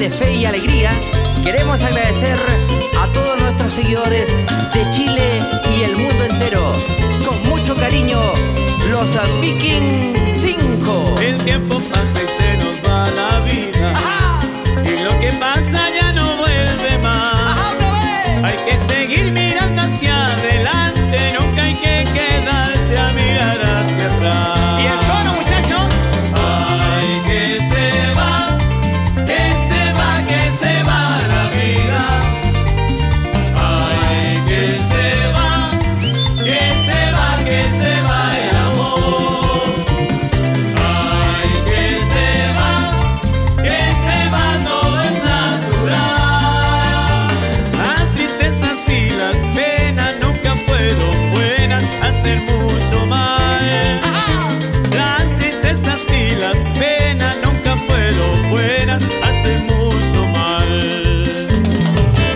de fe y alegría, queremos agradecer a todos nuestros seguidores de Chile y el mundo entero. Con mucho cariño, los Viking 5. El tiempo